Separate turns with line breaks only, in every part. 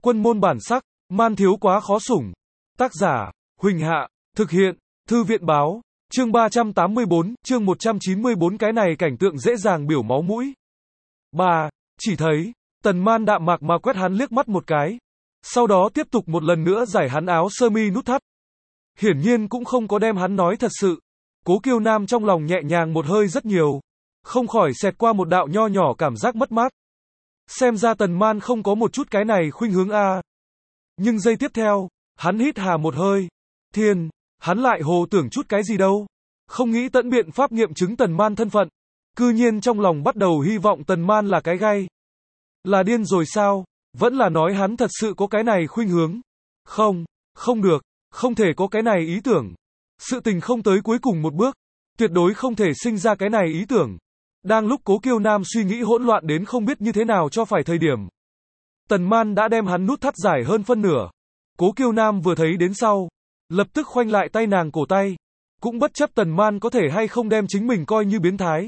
Quân môn bản sắc, man thiếu quá khó sủng. Tác giả, Huỳnh Hạ, thực hiện, Thư viện báo, chương 384, chương 194 cái này cảnh tượng dễ dàng biểu máu mũi. Chỉ thấy, Tần Man đạm mạc mà quét hắn liếc mắt một cái. Sau đó tiếp tục một lần nữa giải hắn áo sơ mi nút thắt. Hiển nhiên cũng không có đem hắn nói thật sự. Cố Kiêu Nam trong lòng nhẹ nhàng một hơi rất nhiều. Không khỏi xẹt qua một đạo nho nhỏ cảm giác mất mát. Xem ra Tần Man không có một chút cái này khuynh hướng a. Nhưng giây tiếp theo, hắn hít hà một hơi. Thiên, hắn lại hồ tưởng chút cái gì đâu. Không nghĩ tận biện pháp nghiệm chứng Tần Man thân phận. Cư nhiên trong lòng bắt đầu hy vọng Tần Man là cái gay. Là điên rồi sao? Vẫn là nói hắn thật sự có cái này khuynh hướng. Không được, không thể có cái này ý tưởng. Sự tình không tới cuối cùng một bước. Tuyệt đối không thể sinh ra cái này ý tưởng. Đang lúc Cố Kiêu Nam suy nghĩ hỗn loạn đến không biết như thế nào cho phải thời điểm. Tần Man đã đem hắn nút thắt giải hơn phân nửa. Cố Kiêu Nam vừa thấy đến sau, lập tức khoanh lại tay nàng cổ tay. Cũng bất chấp Tần Man có thể hay không đem chính mình coi như biến thái.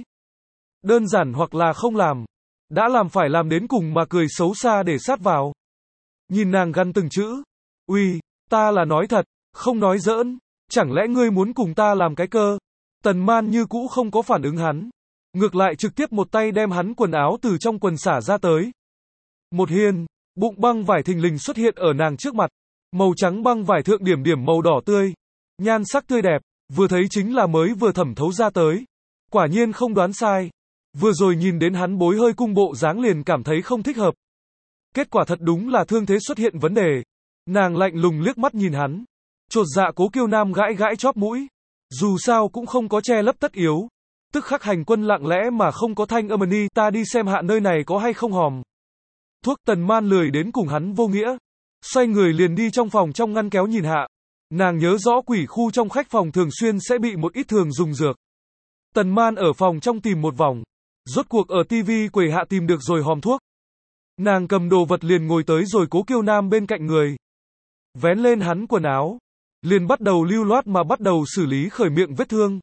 Đơn giản hoặc là không làm. Đã làm phải làm đến cùng mà cười xấu xa để sát vào. Nhìn nàng gằn từng chữ. Uy, ta là nói thật, không nói giỡn. Chẳng lẽ ngươi muốn cùng ta làm cái cơ? Tần Man như cũ không có phản ứng hắn. Ngược lại trực tiếp một tay đem hắn quần áo từ trong quần xả ra tới. Một hiên, bụng băng vải thình lình xuất hiện ở nàng trước mặt. Màu trắng băng vải thượng điểm điểm màu đỏ tươi. Nhan sắc tươi đẹp, vừa thấy chính là mới vừa thẩm thấu ra tới. Quả nhiên không đoán sai. Vừa rồi nhìn đến hắn bối hơi cung bộ dáng liền cảm thấy không thích hợp. Kết quả thật đúng là thương thế xuất hiện vấn đề. Nàng lạnh lùng liếc mắt nhìn hắn. Chột dạ Cố Kiêu Nam gãi gãi chóp mũi. Dù sao cũng không có che lấp tất yếu. Tức khắc hành quân lặng lẽ mà không có thanh âm ni, ta đi xem hạ nơi này có hay không hòm thuốc. Tần Man lười đến cùng hắn vô nghĩa. Xoay người liền đi trong phòng trong ngăn kéo nhìn hạ. Nàng nhớ rõ quỷ khu trong khách phòng thường xuyên sẽ bị một ít thường dùng dược. Tần Man ở phòng trong tìm một vòng. Rốt cuộc ở tivi quầy hạ tìm được rồi hòm thuốc. Nàng cầm đồ vật liền ngồi tới rồi Cố Kiêu Nam bên cạnh người. Vén lên hắn quần áo. Liền bắt đầu lưu loát mà bắt đầu xử lý khởi miệng vết thương.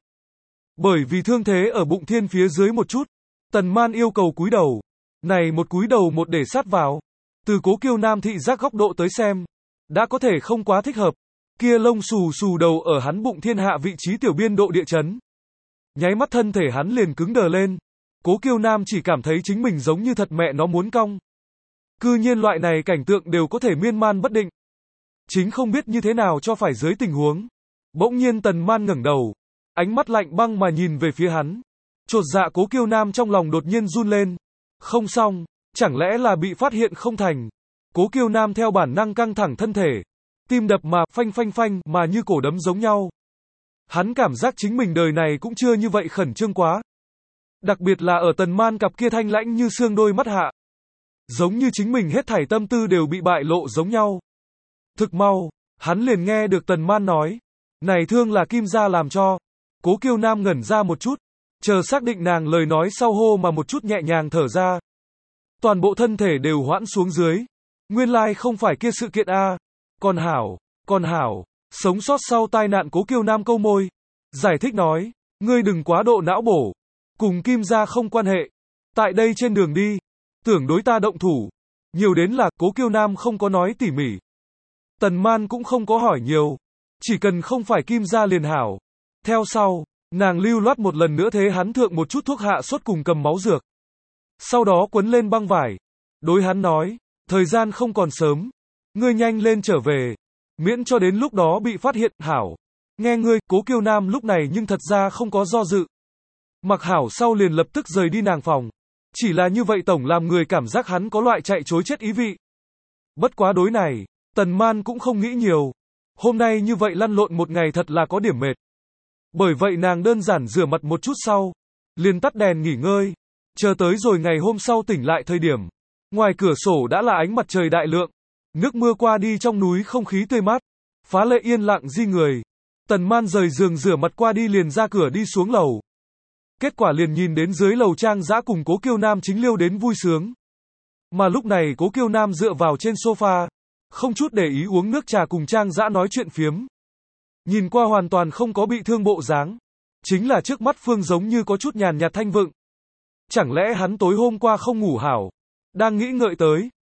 Bởi vì thương thế ở bụng thiên phía dưới một chút. Tần Man yêu cầu cúi đầu. Này một cúi đầu một để sát vào. Từ Cố Kiêu Nam thị giác góc độ tới xem. Đã có thể không quá thích hợp. Kia lông xù xù đầu ở hắn bụng thiên hạ vị trí tiểu biên độ địa chấn. Nháy mắt thân thể hắn liền cứng đờ lên. Cố Kiêu Nam chỉ cảm thấy chính mình giống như thật mẹ nó muốn cong. Cư nhiên loại này cảnh tượng đều có thể miên man bất định. Chính không biết như thế nào cho phải dưới tình huống. Bỗng nhiên Tần Man ngẩng đầu. Ánh mắt lạnh băng mà nhìn về phía hắn. Chột dạ Cố Kiêu Nam trong lòng đột nhiên run lên. Không xong, chẳng lẽ là bị phát hiện không thành. Cố Kiêu Nam theo bản năng căng thẳng thân thể. Tim đập mà phanh phanh phanh mà như cổ đấm giống nhau. Hắn cảm giác chính mình đời này cũng chưa như vậy khẩn trương quá. Đặc biệt là ở Tần Man cặp kia thanh lãnh như xương đôi mắt hạ. Giống như chính mình hết thảy tâm tư đều bị bại lộ giống nhau. Thực mau, hắn liền nghe được Tần Man nói. Này thương là Kim gia làm cho. Cố Kiêu Nam ngẩn ra một chút. Chờ xác định nàng lời nói sau hô mà một chút nhẹ nhàng thở ra. Toàn bộ thân thể đều hoãn xuống dưới. Nguyên lai không phải kia sự kiện a. Còn hảo. Sống sót sau tai nạn Cố Kiêu Nam câu môi. Giải thích nói. Ngươi đừng quá độ não bổ. Cùng Kim gia không quan hệ. Tại đây trên đường đi. Tưởng đối ta động thủ. Nhiều đến là Cố Kiêu Nam không có nói tỉ mỉ. Tần Man cũng không có hỏi nhiều. Chỉ cần không phải Kim gia liền hảo. Theo sau, nàng lưu loát một lần nữa thế hắn thượng một chút thuốc hạ sốt cùng cầm máu dược. Sau đó quấn lên băng vải. Đối hắn nói, thời gian không còn sớm. Ngươi nhanh lên trở về. Miễn cho đến lúc đó bị phát hiện, hảo. Nghe ngươi, Cố Kiêu Nam lúc này nhưng thật ra không có do dự. Mặc hảo sau liền lập tức rời đi nàng phòng. Chỉ là như vậy tổng làm người cảm giác hắn có loại chạy chối chết ý vị. Bất quá đối này, Tần Man cũng không nghĩ nhiều. Hôm nay như vậy lăn lộn một ngày thật là có điểm mệt. Bởi vậy nàng đơn giản rửa mặt một chút sau. Liền tắt đèn nghỉ ngơi. Chờ tới rồi ngày hôm sau tỉnh lại thời điểm. Ngoài cửa sổ đã là ánh mặt trời đại lượng. Nước mưa qua đi trong núi không khí tươi mát. Phá lệ yên lặng di người. Tần Man rời giường rửa mặt qua đi liền ra cửa đi xuống lầu. Kết quả liền nhìn đến dưới lầu Trang Dã cùng Cố Kiêu Nam chính liêu đến vui sướng. Mà lúc này Cố Kiêu Nam dựa vào trên sofa. Không chút để ý uống nước trà cùng Trang Dã nói chuyện phiếm. Nhìn qua hoàn toàn không có bị thương bộ dáng. Chính là trước mắt Phương giống như có chút nhàn nhạt thanh vựng. Chẳng lẽ hắn tối hôm qua không ngủ hảo. Đang nghĩ ngợi tới.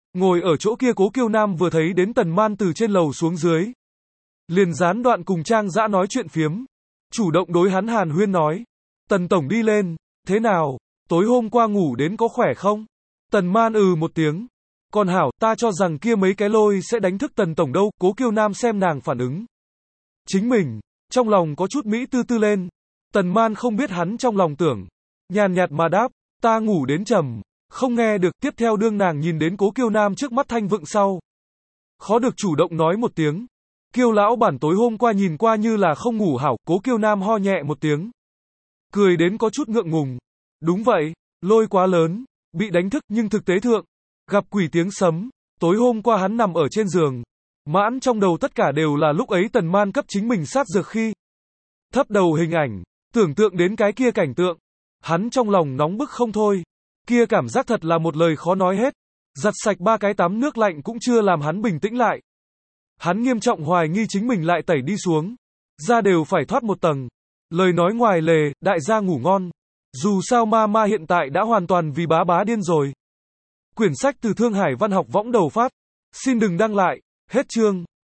Ngồi ở chỗ kia Cố Kiêu Nam vừa thấy đến Tần Man từ trên lầu xuống dưới, liền gián đoạn cùng Trang Dã nói chuyện phiếm, chủ động đối hắn hàn huyên nói. Tần tổng đi lên, thế nào, tối hôm qua ngủ đến có khỏe không? Tần Man một tiếng. Còn hảo, ta cho rằng kia mấy cái lôi sẽ đánh thức Tần tổng đâu. Cố Kiêu Nam xem nàng phản ứng chính mình, trong lòng có chút mỹ tư tư lên. Tần Man không biết hắn trong lòng tưởng, nhàn nhạt mà đáp, ta ngủ đến trầm, không nghe được. Tiếp theo đương nàng nhìn đến Cố Kiêu Nam trước mắt thanh vựng sau, khó được chủ động nói một tiếng, Kiêu lão bản tối hôm qua nhìn qua như là không ngủ hảo. Cố Kiêu Nam ho nhẹ một tiếng, cười đến có chút ngượng ngùng. Đúng vậy, lôi quá lớn, bị đánh thức, nhưng thực tế thượng, gặp quỷ tiếng sấm. Tối hôm qua hắn nằm ở trên giường, mãn trong đầu tất cả đều là lúc ấy Tần Man cấp chính mình sát dược khi thấp đầu hình ảnh, tưởng tượng đến cái kia cảnh tượng, hắn trong lòng nóng bức không thôi. Kia cảm giác thật là một lời khó nói hết. Giặt sạch 3 cái tắm nước lạnh cũng chưa làm hắn bình tĩnh lại. Hắn nghiêm trọng hoài nghi chính mình lại tẩy đi xuống, da đều phải thoát một tầng. Lời nói ngoài lề, đại gia ngủ ngon. Dù sao ma hiện tại đã hoàn toàn vì bá bá điên rồi. Quyển sách từ Thương Hải Văn học võng đầu phát. Xin đừng đăng lại. Hết chương.